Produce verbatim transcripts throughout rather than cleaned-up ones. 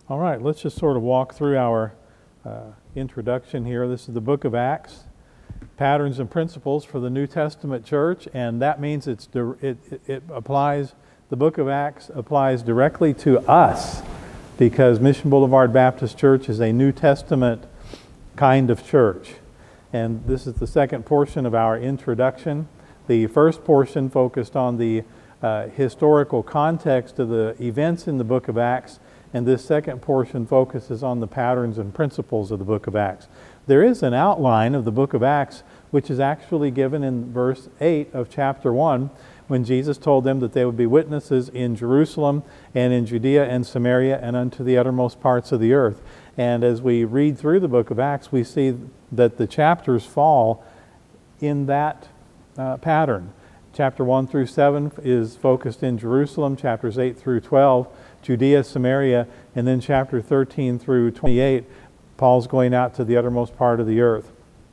All right, let's just sort of walk through our uh, introduction here. This is the book of Acts, patterns and principles for the New Testament church, and that means it's it, it, it applies, the book of Acts applies directly to us because Mission Boulevard Baptist Church is a New Testament kind of church. And this is the second portion of our introduction. The first portion focused on the uh, historical context of the events in the book of Acts, and this second portion focuses on the patterns and principles of the book of Acts. There is an outline of the book of Acts which is actually given in verse eight of chapter one when Jesus told them that they would be witnesses in Jerusalem and in Judea and Samaria and unto the uttermost parts of the earth. And as we read through the book of Acts, we see that the chapters fall in that uh, pattern. Chapter one through seven is focused in Jerusalem, chapters eight through twelve, Judea, Samaria, and then chapter thirteen through twenty-eight, Paul's going out to the uttermost part of the earth.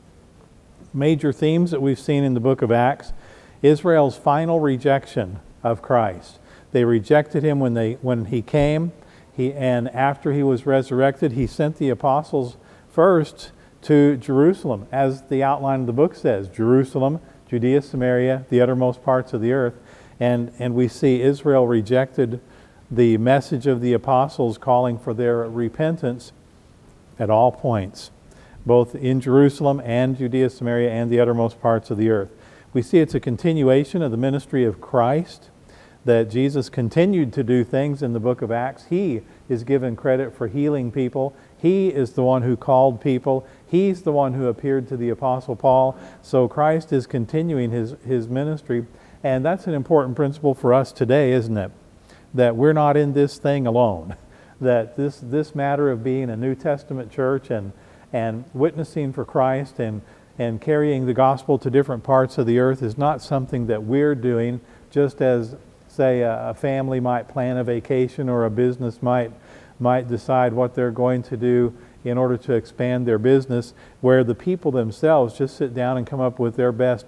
Major themes that we've seen in the book of Acts: Israel's final rejection of Christ. They rejected him when they when he came, he and after he was resurrected, he sent the apostles first to Jerusalem, as the outline of the book says, Jerusalem, Judea, Samaria, the uttermost parts of the earth. And, and we see Israel rejected the message of the apostles calling for their repentance at all points, both in Jerusalem and Judea, Samaria, and the uttermost parts of the earth. We see it's a continuation of the ministry of Christ, that Jesus continued to do things in the book of Acts. He is given credit for healing people. He is the one who called people. He's the one who appeared to the Apostle Paul. So Christ is continuing his, his ministry. And that's an important principle for us today, isn't it? That we're not in this thing alone. That this, this matter of being a New Testament church and, and witnessing for Christ and, and carrying the gospel to different parts of the earth is not something that we're doing just as, say, a, a family might plan a vacation or a business might might decide what they're going to do in order to expand their business, where the people themselves just sit down and come up with their best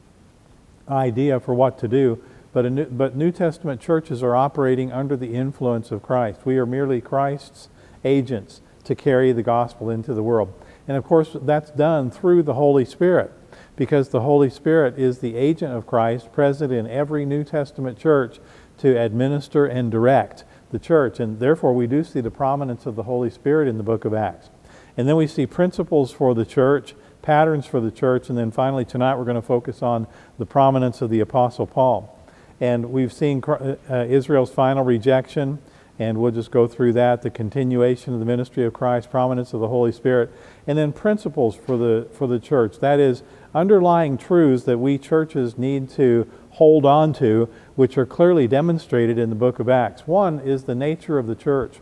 idea for what to do. But, a new, but New Testament churches are operating under the influence of Christ. We are merely Christ's agents to carry the gospel into the world. And of course, that's done through the Holy Spirit, because the Holy Spirit is the agent of Christ present in every New Testament church to administer and direct the church. And therefore, we do see the prominence of the Holy Spirit in the book of Acts. And then we see principles for the church, patterns for the church, and then finally tonight we're going to focus on the prominence of the Apostle Paul. And we've seen uh, Israel's final rejection, and we'll just go through that, the continuation of the ministry of Christ, prominence of the Holy Spirit, and then principles for the, for the church. That is, underlying truths that we churches need to hold on to, which are clearly demonstrated in the book of Acts. One is the nature of the church.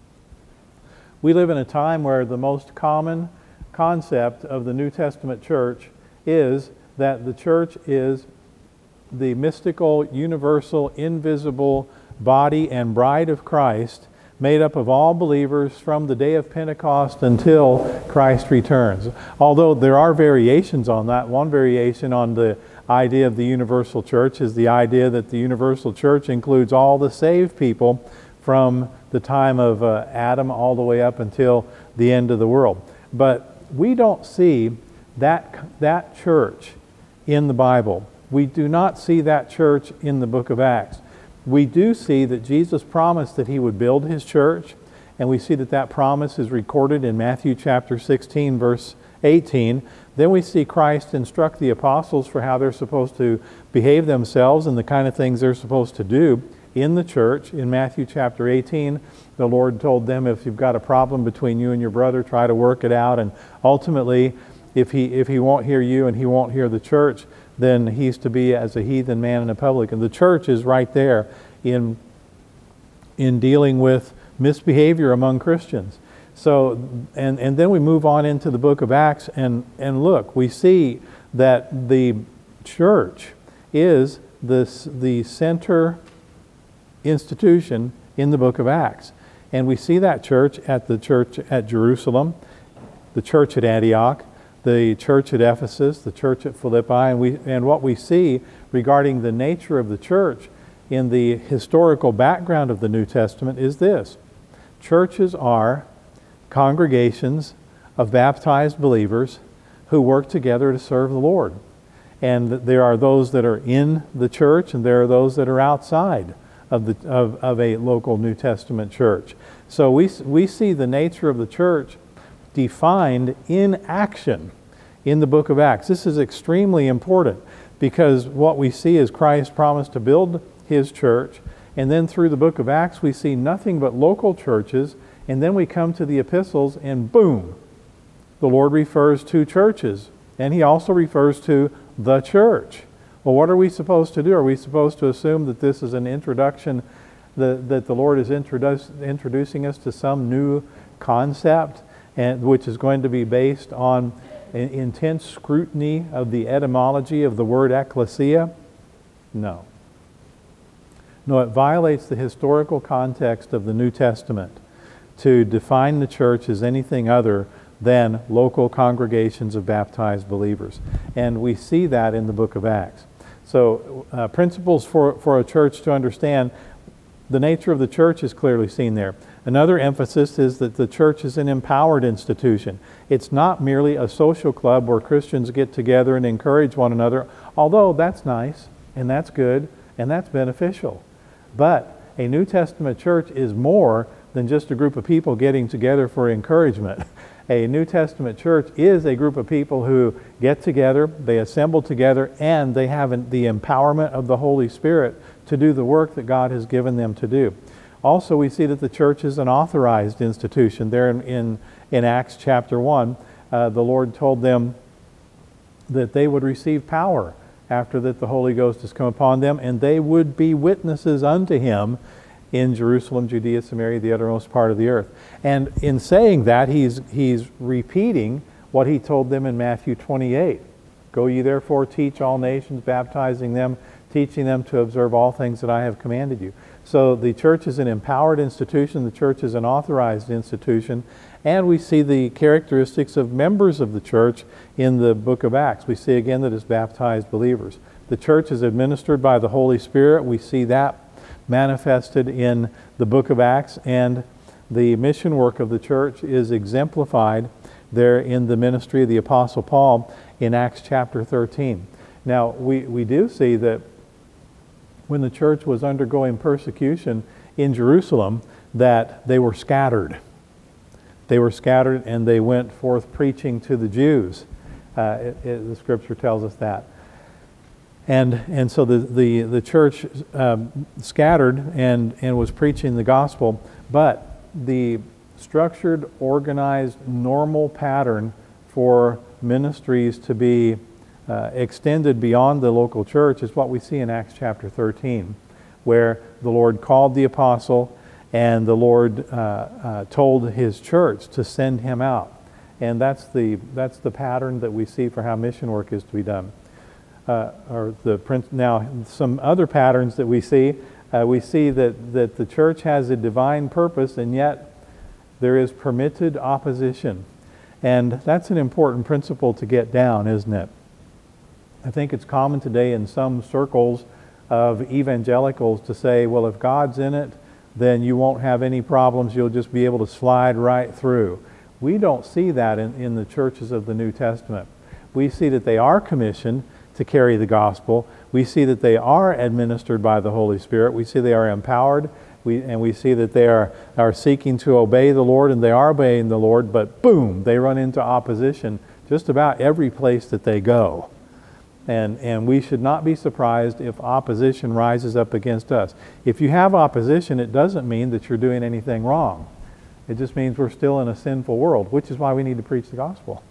We live in a time where the most common concept of the New Testament church is that the church is the mystical, universal, invisible body and bride of Christ, made up of all believers from the day of Pentecost until Christ returns. Although there are variations on that. One variation on the idea of the universal church is the idea that the universal church includes all the saved people from the time of uh, Adam all the way up until the end of the world. But we don't see that, that church in the Bible. We do not see that church in the book of Acts. We do see that Jesus promised that he would build his church, and we see that that promise is recorded in Matthew chapter sixteen, verse eighteen. Then we see Christ instruct the apostles for how they're supposed to behave themselves and the kind of things they're supposed to do in the church. In Matthew chapter eighteen, the Lord told them, if you've got a problem between you and your brother, try to work it out. And ultimately, if he, if he won't hear you and he won't hear the church, then he's to be as a heathen man in a public. And the church is right there in, in dealing with misbehavior among Christians. So, and, and then we move on into the book of Acts, and, and look, we see that the church is this, the center institution in the book of Acts. And we see that church at the church at Jerusalem, the church at Antioch, the church at Ephesus, the church at Philippi, and we and what we see regarding the nature of the church in the historical background of the New Testament is this: Churches are congregations of baptized believers who work together to serve the Lord. And there are those that are in the church, and there are those that are outside of, the, of, of a local New Testament church. So we, we see the nature of the church defined in action in the book of Acts. This is extremely important because what we see is Christ promised to build his church, and then through the book of Acts we see nothing but local churches, and then we come to the epistles and boom, the Lord refers to churches, and he also refers to the church. Well, what are we supposed to do? Are we supposed to assume that this is an introduction, that, that the Lord is introduce, introducing us to some new concept, and which is going to be based on an intense scrutiny of the etymology of the word ecclesia? No. No, it violates the historical context of the New Testament to define the church as anything other than local congregations of baptized believers. And we see that in the book of Acts. So uh, principles for, for a church to understand, the nature of the church is clearly seen there. Another emphasis is that the church is an empowered institution. It's not merely a social club where Christians get together and encourage one another, although that's nice and that's good and that's beneficial. But a New Testament church is more than just a group of people getting together for encouragement. A New Testament church is a group of people who get together, they assemble together, and they have the empowerment of the Holy Spirit to do the work that God has given them to do. Also, we see that the church is an authorized institution. There in, in, in Acts chapter one, uh, the Lord told them that they would receive power after that the Holy Ghost has come upon them, and they would be witnesses unto him in Jerusalem, Judea, Samaria, the uttermost part of the earth. And in saying that, he's, he's repeating what he told them in Matthew twenty-eight. Go ye therefore, teach all nations, baptizing them, teaching them to observe all things that I have commanded you. So the church is an empowered institution, the church is an authorized institution, and we see the characteristics of members of the church in the book of Acts. We see again that it's baptized believers. The church is administered by the Holy Spirit. We see that manifested in the book of Acts, and the mission work of the church is exemplified there in the ministry of the Apostle Paul in Acts chapter thirteen. Now, we, we do see that when the church was undergoing persecution in Jerusalem, that they were scattered. They were scattered and they went forth preaching to the Jews. Uh, it, it, the scripture tells us that. And and so the, the, the church um, scattered and, and was preaching the gospel, but the structured, organized, normal pattern for ministries to be uh, extended beyond the local church is what we see in Acts chapter thirteen, where the Lord called the apostle and the Lord uh, uh, told his church to send him out. And that's the, that's the pattern that we see for how mission work is to be done. Uh, or the now some other patterns that we see, uh, we see that, that the church has a divine purpose, and yet there is permitted opposition. And that's an important principle to get down, isn't it? I think it's common today in some circles of evangelicals to say, well, if God's in it, then you won't have any problems, you'll just be able to slide right through. We don't see that in, in the churches of the New Testament. We see that they are commissioned to carry the gospel. We see that they are administered by the Holy Spirit. We see they are empowered. We, and we see that they are, are seeking to obey the Lord, and they are obeying the Lord, but boom, they run into opposition just about every place that they go. And, and we should not be surprised if opposition rises up against us. If you have opposition, it doesn't mean that you're doing anything wrong. It just means we're still in a sinful world, which is why we need to preach the gospel.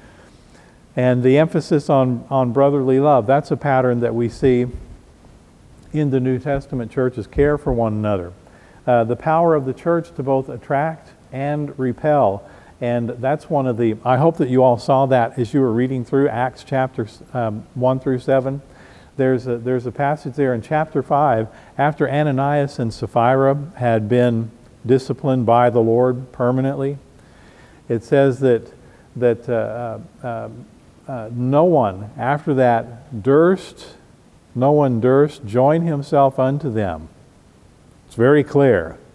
And the emphasis on, on brotherly love, that's a pattern that we see in the New Testament churches, care for one another. Uh, the power of the church to both attract and repel. And that's one of the, I hope that you all saw that as you were reading through Acts chapters um, one through seven. There's a, there's a passage there in chapter five, after Ananias and Sapphira had been disciplined by the Lord permanently. It says that, that uh, uh, uh, no one after that durst, no one durst join himself unto them. It's very clear.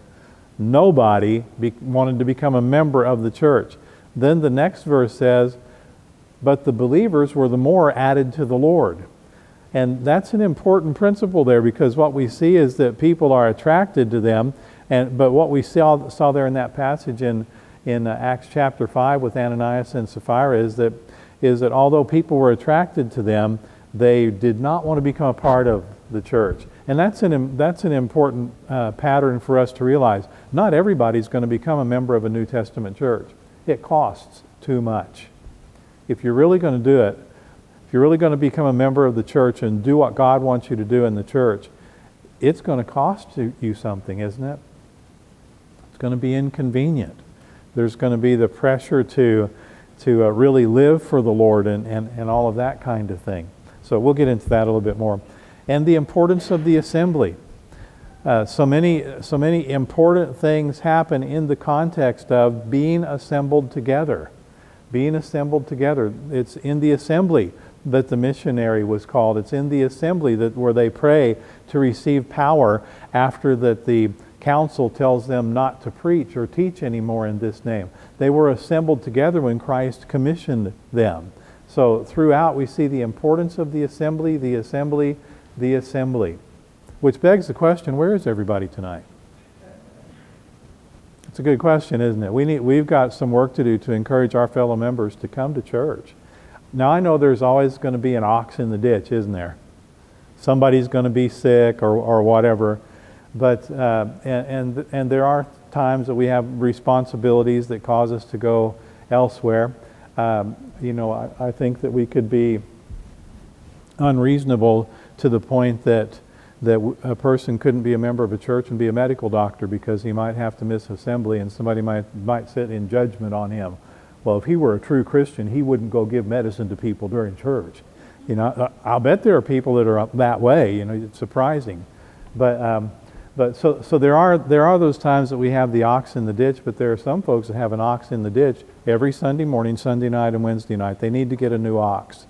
Nobody be, wanted to become a member of the church. Then the next verse says, but the believers were the more added to the Lord. And that's an important principle there, because what we see is that people are attracted to them. And but what we saw, saw there in that passage in, in uh, Acts chapter five with Ananias and Sapphira is that, is that although people were attracted to them, they did not want to become a part of the church. And that's an, that's an important uh, pattern for us to realize. Not everybody's going to become a member of a New Testament church. It costs too much. If you're really going to do it, if you're really going to become a member of the church and do what God wants you to do in the church, it's going to cost you something, isn't it? It's going to be inconvenient. There's going to be the pressure to, to uh, really live for the Lord and, and, and all of that kind of thing. So we'll get into that a little bit more. And the importance of the assembly. Uh, so many, so many important things happen in the context of being assembled together. Being assembled together. It's in the assembly that the missionary was called. It's in the assembly that where they pray to receive power after that the council tells them not to preach or teach anymore in this name. They were assembled together when Christ commissioned them. So throughout we see the importance of the assembly, the assembly, the assembly. Which begs the question, where is everybody tonight? It's a good question, isn't it? We need, we've got some work to do to encourage our fellow members to come to church. Now I know there's always going to be an ox in the ditch, isn't there? Somebody's going to be sick or, or whatever. But uh, and, and and there are times that we have responsibilities that cause us to go elsewhere. Um, you know, I, I think that we could be unreasonable to the point that that a person couldn't be a member of a church and be a medical doctor because he might have to miss assembly and somebody might might sit in judgment on him. Well, if he were a true Christian, he wouldn't go give medicine to people during church. You know, I'll bet there are people that are that way. You know, it's surprising, but um, but so so there are there are those times that we have the ox in the ditch, but there are some folks that have an ox in the ditch every Sunday morning, Sunday night, and Wednesday night. They need to get a new ox.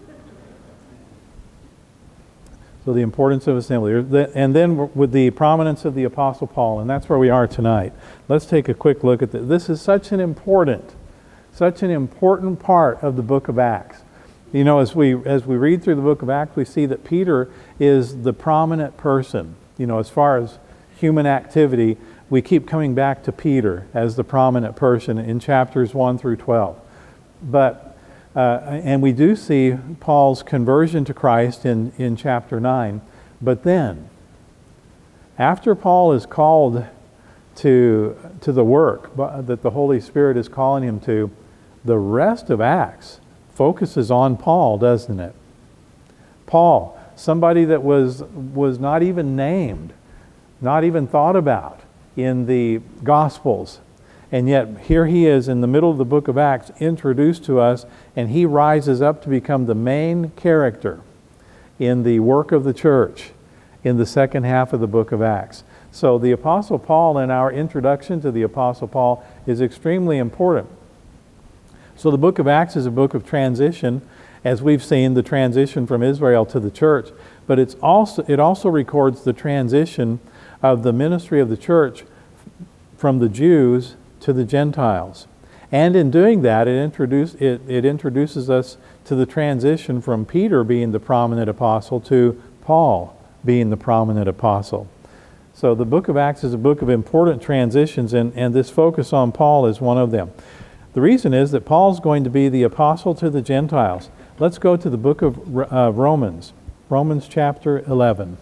So the importance of assembly. And then with the prominence of the Apostle Paul, and that's where we are tonight. Let's take a quick look at this. This is such an important, such an important part of the book of Acts. You know, as we as we read through the book of Acts, we see that Peter is the prominent person. You know, as far as human activity, we keep coming back to Peter as the prominent person in chapters one through twelve. But Uh, and we do see Paul's conversion to Christ in, in chapter nine. But then, after Paul is called to, to the work that the Holy Spirit is calling him to, the rest of Acts focuses on Paul, doesn't it? Paul, somebody that was, was not even named, not even thought about in the Gospels. And yet here he is in the middle of the book of Acts introduced to us, and he rises up to become the main character in the work of the church in the second half of the book of Acts. So the Apostle Paul and our introduction to the Apostle Paul is extremely important. So the book of Acts is a book of transition, as we've seen the transition from Israel to the church, but it's also it also records the transition of the ministry of the church from the Jews to the Gentiles. And in doing that, it, introduce, it, it introduces us to the transition from Peter being the prominent apostle to Paul being the prominent apostle. So the book of Acts is a book of important transitions, and, and this focus on Paul is one of them. The reason is that Paul's going to be the apostle to the Gentiles. Let's go to the book of uh, Romans, Romans chapter eleven.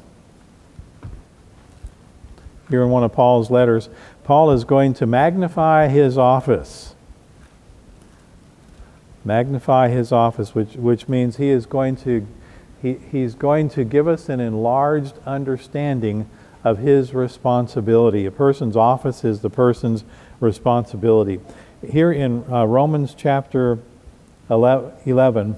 Here in one of Paul's letters, Paul is going to magnify his office. Magnify his office, which, which means he is going to he, he's going to give us an enlarged understanding of his responsibility. A person's office is the person's responsibility. Here in uh, Romans chapter eleven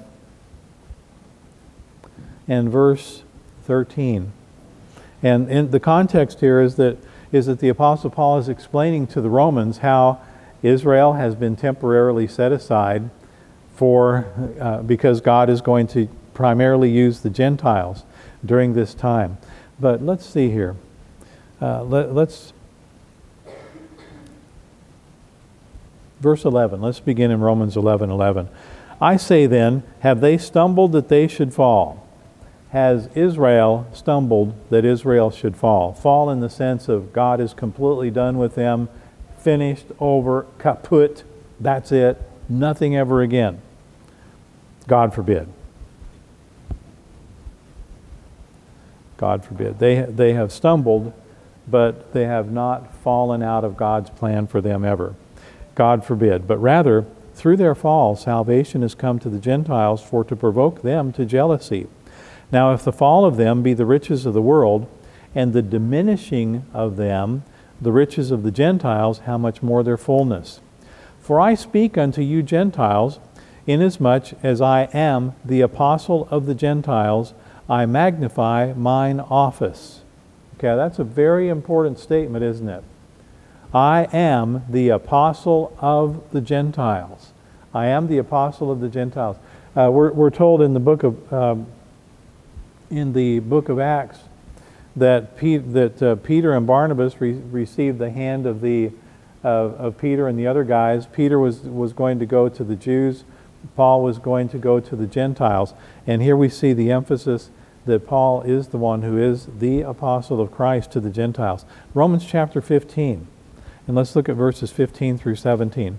and verse thirteen. And in the context here is that is that the Apostle Paul is explaining to the Romans how Israel has been temporarily set aside for uh, because God is going to primarily use the Gentiles during this time. But let's see here. Uh, let, let's verse eleven. Let's begin in Romans eleven eleven. I say then, have they stumbled that they should fall? Has Israel stumbled that Israel should fall? Fall in the sense of God is completely done with them, finished, over, kaput, that's it, nothing ever again. God forbid. God forbid. They, they have stumbled, but they have not fallen out of God's plan for them ever. God forbid. But rather, through their fall, salvation has come to the Gentiles for to provoke them to jealousy. Now, if the fall of them be the riches of the world, and the diminishing of them the riches of the Gentiles, how much more their fullness? For I speak unto you Gentiles, inasmuch as I am the apostle of the Gentiles, I magnify mine office. Okay, that's a very important statement, isn't it? I am the apostle of the Gentiles. I am the apostle of the Gentiles. Uh, we're, we're told in the book of um, in the book of Acts that Pete, that uh, Peter and Barnabas re- received the hand of the uh, of Peter and the other guys. Peter was was going to go to the Jews. Paul was going to go to the Gentiles. And here we see the emphasis that Paul is the one who is the apostle of Christ to the Gentiles. Romans chapter fifteen. And let's look at verses fifteen through seventeen.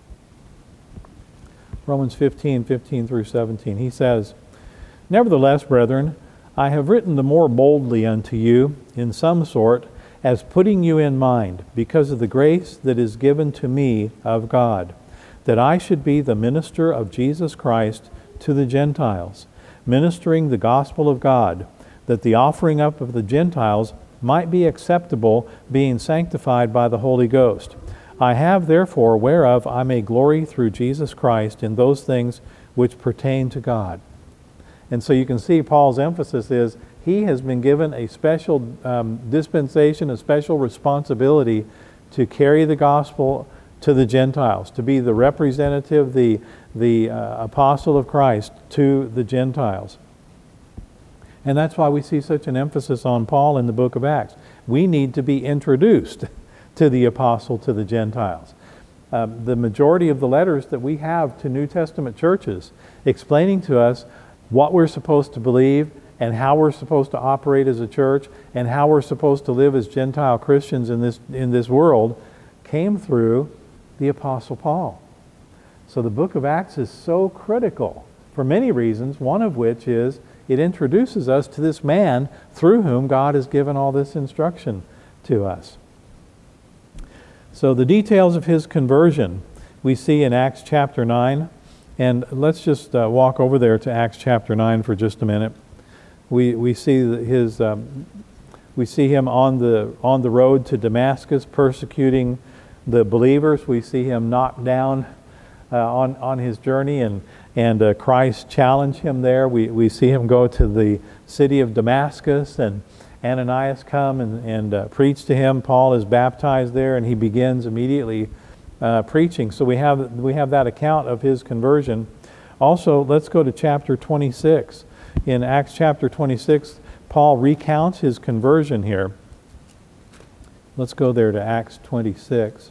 Romans fifteen, fifteen through seventeen. He says, Nevertheless, brethren, I have written the more boldly unto you, in some sort, as putting you in mind, because of the grace that is given to me of God, that I should be the minister of Jesus Christ to the Gentiles, ministering the gospel of God, that the offering up of the Gentiles might be acceptable, being sanctified by the Holy Ghost. I have therefore whereof I may glory through Jesus Christ in those things which pertain to God. And so you can see Paul's emphasis is he has been given a special um, dispensation, a special responsibility to carry the gospel to the Gentiles, to be the representative, the, the uh, apostle of Christ to the Gentiles. And that's why we see such an emphasis on Paul in the book of Acts. We need to be introduced to the apostle to the Gentiles. Um, the majority of the letters that we have to New Testament churches explaining to us what we're supposed to believe and how we're supposed to operate as a church and how we're supposed to live as Gentile Christians in this, in this world came through the Apostle Paul. So the book of Acts is so critical for many reasons, one of which is it introduces us to this man through whom God has given all this instruction to us. So the details of his conversion we see in Acts chapter nine. And let's just uh, walk over there to Acts chapter nine for just a minute. We we see his um, we see him on the on the road to Damascus persecuting the believers. We see him knocked down uh, on on his journey, and and uh, Christ challenged him there. We we see him go to the city of Damascus, and Ananias come and and uh, preach to him. Paul is baptized there, and he begins immediately Uh, preaching. So we have we have that account of his conversion. Also, let's go to chapter twenty-six. In Acts chapter twenty-six, Paul recounts his conversion here. Let's go there to Acts twenty-six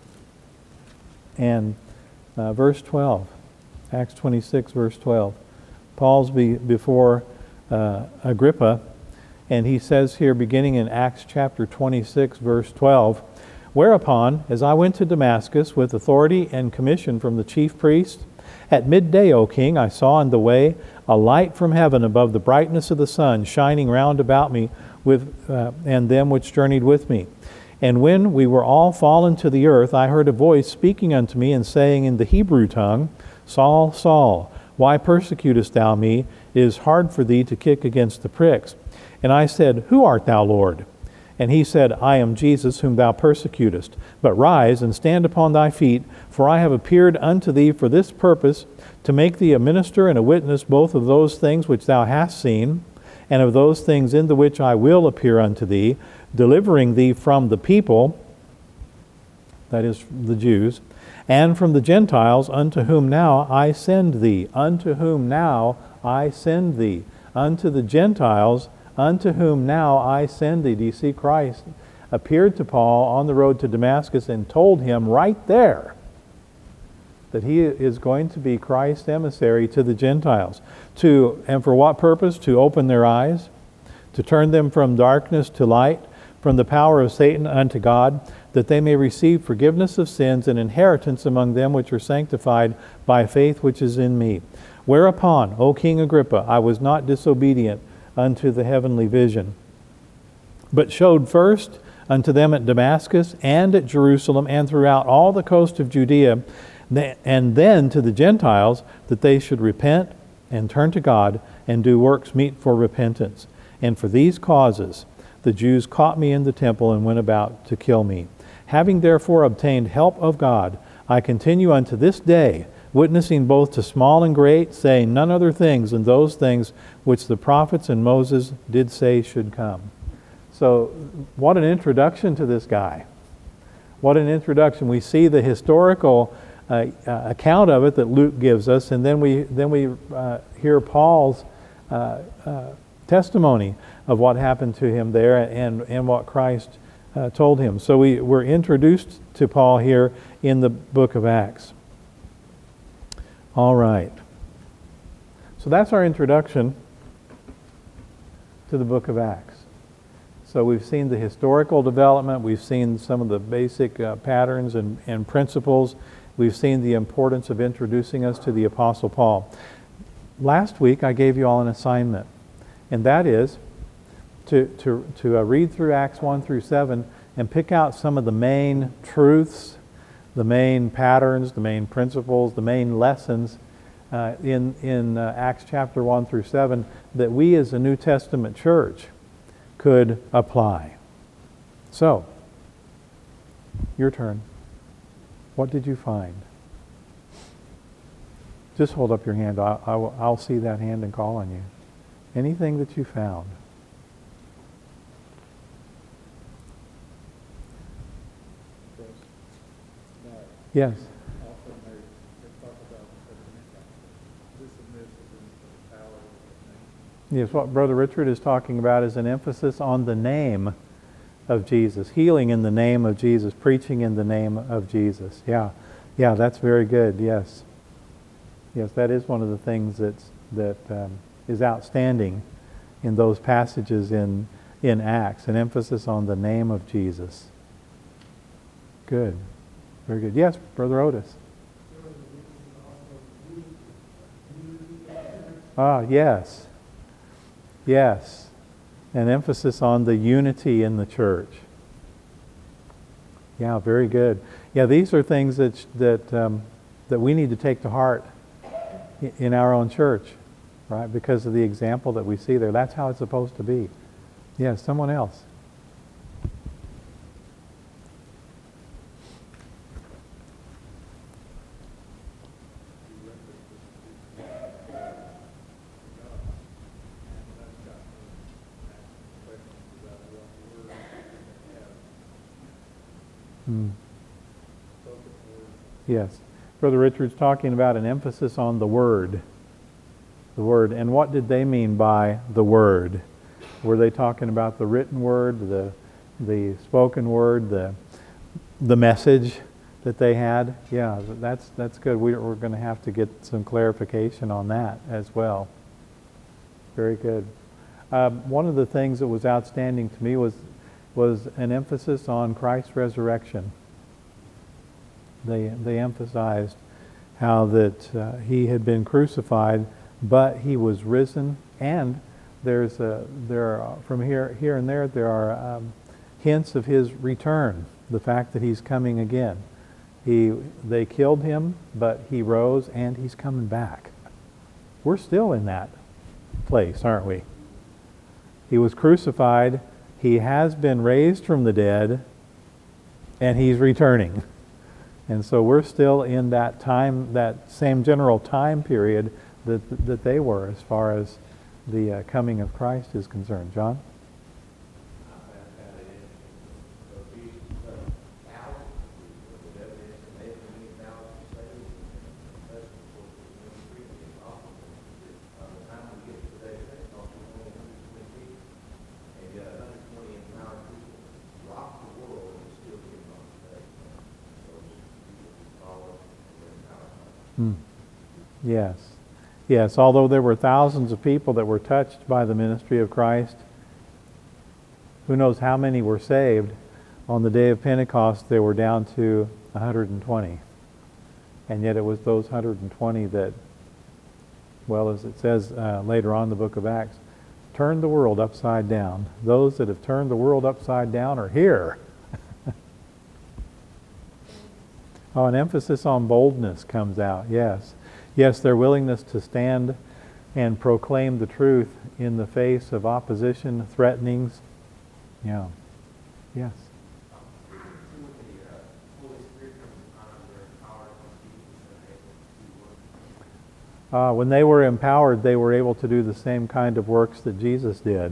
and uh, verse twelve. Acts twenty-six, verse twelve. Paul's be, before uh, Agrippa, and he says here, beginning in Acts chapter twenty-six, verse twelve, Whereupon, as I went to Damascus with authority and commission from the chief priest, at midday, O king, I saw in the way a light from heaven above the brightness of the sun, shining round about me with uh, and them which journeyed with me. And when we were all fallen to the earth, I heard a voice speaking unto me and saying in the Hebrew tongue, Saul, Saul, why persecutest thou me? It is hard for thee to kick against the pricks. And I said, Who art thou, Lord? And he said, I am Jesus whom thou persecutest. But rise and stand upon thy feet, for I have appeared unto thee for this purpose, to make thee a minister and a witness both of those things which thou hast seen, and of those things in the which I will appear unto thee, delivering thee from the people, that is, the Jews, and from the Gentiles, unto whom now I send thee. Unto whom now I send thee. Unto the Gentiles, unto whom now I send thee. Do you see Christ appeared to Paul on the road to Damascus and told him right there that he is going to be Christ's emissary to the Gentiles. To, and for what purpose? To open their eyes, to turn them from darkness to light, from the power of Satan unto God, that they may receive forgiveness of sins and inheritance among them which are sanctified by faith which is in me. Whereupon, O King Agrippa, I was not disobedient unto the heavenly vision, but showed first unto them at Damascus and at Jerusalem and throughout all the coast of Judea, and then to the Gentiles, that they should repent and turn to God and do works meet for repentance. And for these causes the Jews caught me in the temple and went about to kill me. Having therefore obtained help of God, I continue unto this day, witnessing both to small and great, saying none other things than those things which the prophets and Moses did say should come. So what an introduction to this guy. What an introduction. We see the historical uh, uh, account of it that Luke gives us, and then we, then we uh, hear Paul's uh, uh, testimony of what happened to him there and, and what Christ uh, told him. So we were introduced to Paul here in the book of Acts. All right. So that's our introduction to the book of Acts. So we've seen the historical development, we've seen some of the basic uh, patterns and, and principles, we've seen the importance of introducing us to the Apostle Paul. Last week I gave you all an assignment, and that is to, to, to uh, read through Acts one through seven and pick out some of the main truths, the main patterns, the main principles, the main lessons uh, in, in uh, Acts chapter one through seven that we as a New Testament church could apply. So, your turn. What did you find? Just hold up your hand. I'll, I'll, I'll see that hand and call on you. Anything that you found. Yes. Yes, what Brother Richard is talking about is an emphasis on the name of Jesus. Healing in the name of Jesus. Preaching in the name of Jesus. Yeah. Yeah, that's very good. Yes. Yes, that is one of the things that's, that um, is outstanding in those passages in, in Acts. An emphasis on the name of Jesus. Good. Very good. Yes, Brother Otis. Ah, yes. Yes. An emphasis on the unity in the church. Yeah, very good. Yeah, these are things that that um, that we need to take to heart in our own church, right? Because of the example that we see there. That's how it's supposed to be. Yeah, someone else. Hmm. Yes. Brother Richard's talking about an emphasis on the Word. The Word. And what did they mean by the Word? Were they talking about the written Word, the the spoken Word, the the message that they had? Yeah, that's that's good. We, we're going to have to get some clarification on that as well. Very good. Um, one of the things that was outstanding to me was was an emphasis on Christ's resurrection. They they emphasized how that uh, he had been crucified, but he was risen, and there's a, there are, from here here and there there are um, hints of his return. The fact that he's coming again. He they killed him, but he rose and he's coming back. We're still in that place, aren't we? He was crucified. He has been raised from the dead, and he's returning. And so we're still in that time, that same general time period that that they were as far as the uh, coming of Christ is concerned. John? Hmm. Yes. Yes, although there were thousands of people that were touched by the ministry of Christ, who knows how many were saved. On the day of Pentecost, they were down to one hundred twenty. And yet it was those one hundred twenty that, well, as it says uh, later on in the book of Acts, turned the world upside down. Those that have turned the world upside down are here. Oh, an emphasis on boldness comes out, yes. Yes, their willingness to stand and proclaim the truth in the face of opposition, threatenings. Yeah. Yes. Uh, when they were empowered, they were able to do the same kind of works that Jesus did.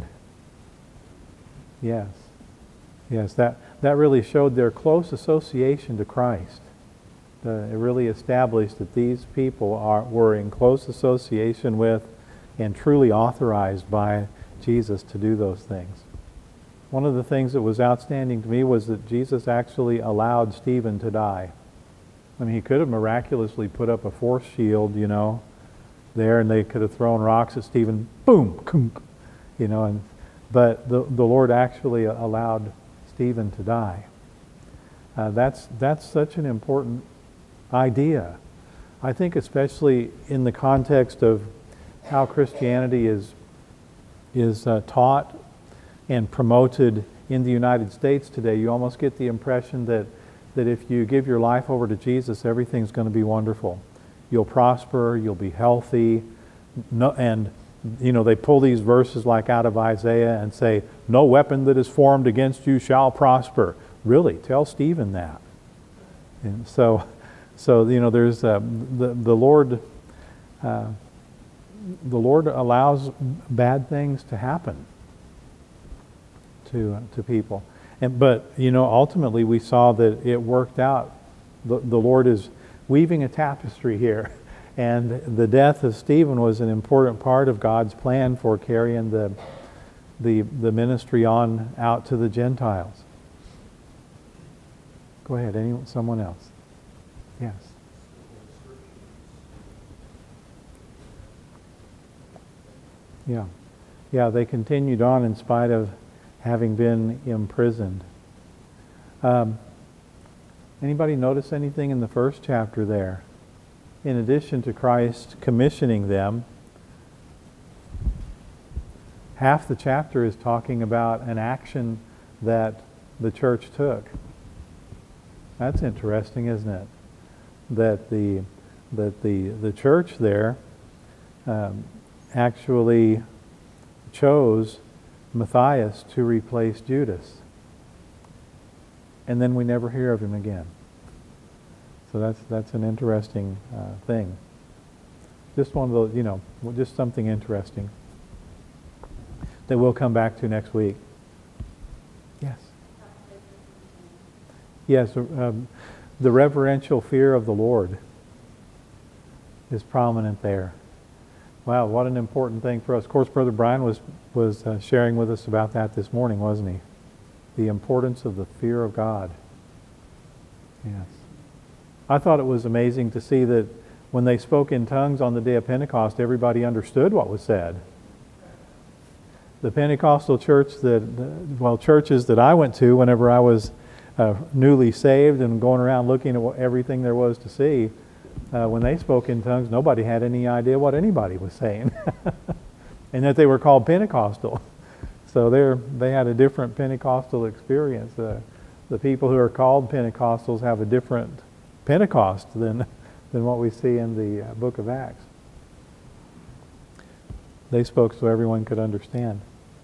Yes. Yes, that, that really showed their close association to Christ. Uh, it really established that these people are, were in close association with and truly authorized by Jesus to do those things. One of the things that was outstanding to me was that Jesus actually allowed Stephen to die. I mean, he could have miraculously put up a force shield, you know, there, and they could have thrown rocks at Stephen, boom, you know, and but the the Lord actually allowed Stephen to die. Uh, that's that's such an important idea. I think especially in the context of how Christianity is is uh, taught and promoted in the United States today, you almost get the impression that that if you give your life over to Jesus, everything's going to be wonderful. You'll prosper, you'll be healthy, no, and you know they pull these verses like out of Isaiah and say, "No weapon that is formed against you shall prosper." Really, tell Stephen that. And so, so you know, there's uh, the the Lord. Uh, the Lord allows bad things to happen to to people, and but you know, ultimately we saw that it worked out. The the Lord is weaving a tapestry here, and the death of Stephen was an important part of God's plan for carrying the the the ministry on out to the Gentiles. Go ahead, anyone, someone else? Yes. Yeah, yeah. They continued on in spite of having been imprisoned. Um, Anybody notice anything in the first chapter there? In addition to Christ commissioning them, half the chapter is talking about an action that the church took. That's interesting, isn't it? That the that the the church there um, actually chose Matthias to replace Judas. And then we never hear of him again. So that's that's an interesting uh, thing. Just one of those, you know, just something interesting that we'll come back to next week. Yes. Yes, um, the reverential fear of the Lord is prominent there. Wow, what an important thing for us. Of course, Brother Brian was was uh, sharing with us about that this morning, wasn't he? The importance of the fear of God. Yes. I thought it was amazing to see that when they spoke in tongues on the day of Pentecost, everybody understood what was said. The Pentecostal church that, well, churches that I went to whenever I was uh, newly saved and going around looking at what, everything there was to see, uh, when they spoke in tongues, nobody had any idea what anybody was saying. And that they were called Pentecostal. So they they had a different Pentecostal experience. Uh, the people who are called Pentecostals have a different Pentecost than than what we see in the uh, book of Acts. They spoke so everyone could understand.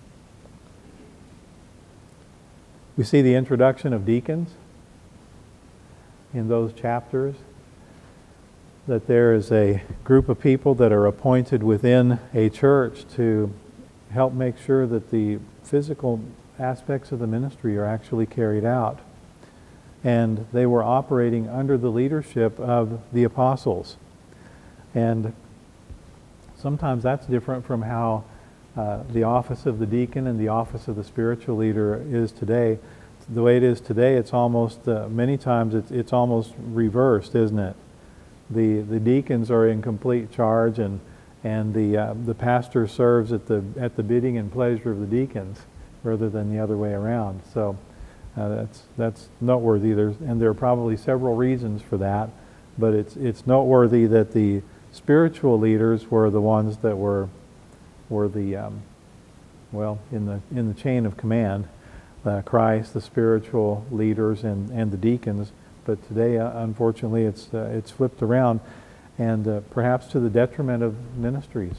We see the introduction of deacons in those chapters, that there is a group of people that are appointed within a church to help make sure that the physical aspects of the ministry are actually carried out. And they were operating under the leadership of the apostles. And sometimes that's different from how uh, the office of the deacon and the office of the spiritual leader is today. The way it is today, it's almost, uh, many times it's, it's almost reversed, isn't it? the the deacons are in complete charge, and and the uh, the pastor serves at the at the bidding and pleasure of the deacons rather than the other way around. So uh, that's that's noteworthy. There's and there are probably several reasons for that, but it's it's noteworthy that the spiritual leaders were the ones that were were the um, well in the in the chain of command. Uh, Christ, the spiritual leaders, and and the deacons. But today, uh, unfortunately, it's uh, it's flipped around, and uh, perhaps to the detriment of ministries.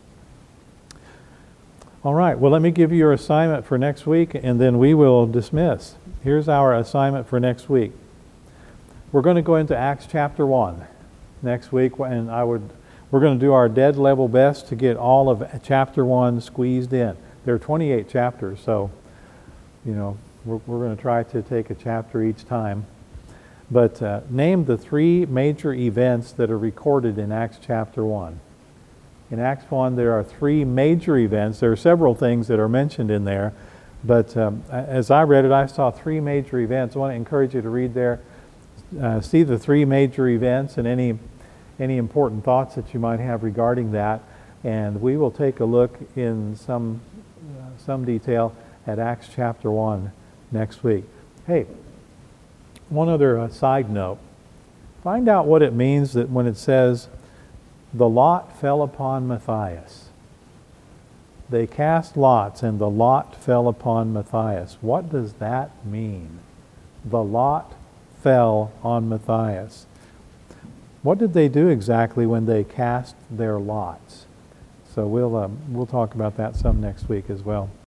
All right, well, let me give you your assignment for next week, and then we will dismiss. Here's our assignment for next week. We're going to go into Acts chapter one next week, and I would we're going to do our dead level best to get all of chapter one squeezed in. There are twenty-eight chapters, so you know we're, we're going to try to take a chapter each time. But uh, name the three major events that are recorded in Acts chapter one. In Acts one, there are three major events. There are several things that are mentioned in there, but um, as I read it, I saw three major events. I want to encourage you to read there, uh, see the three major events and any any important thoughts that you might have regarding that. And we will take a look in some uh, some detail at Acts chapter one next week. Hey, one other uh, side note. Find out what it means that when it says, the lot fell upon Matthias. They cast lots and the lot fell upon Matthias. What does that mean? The lot fell on Matthias. What did they do exactly when they cast their lots? So we'll um, we'll talk about that some next week as well.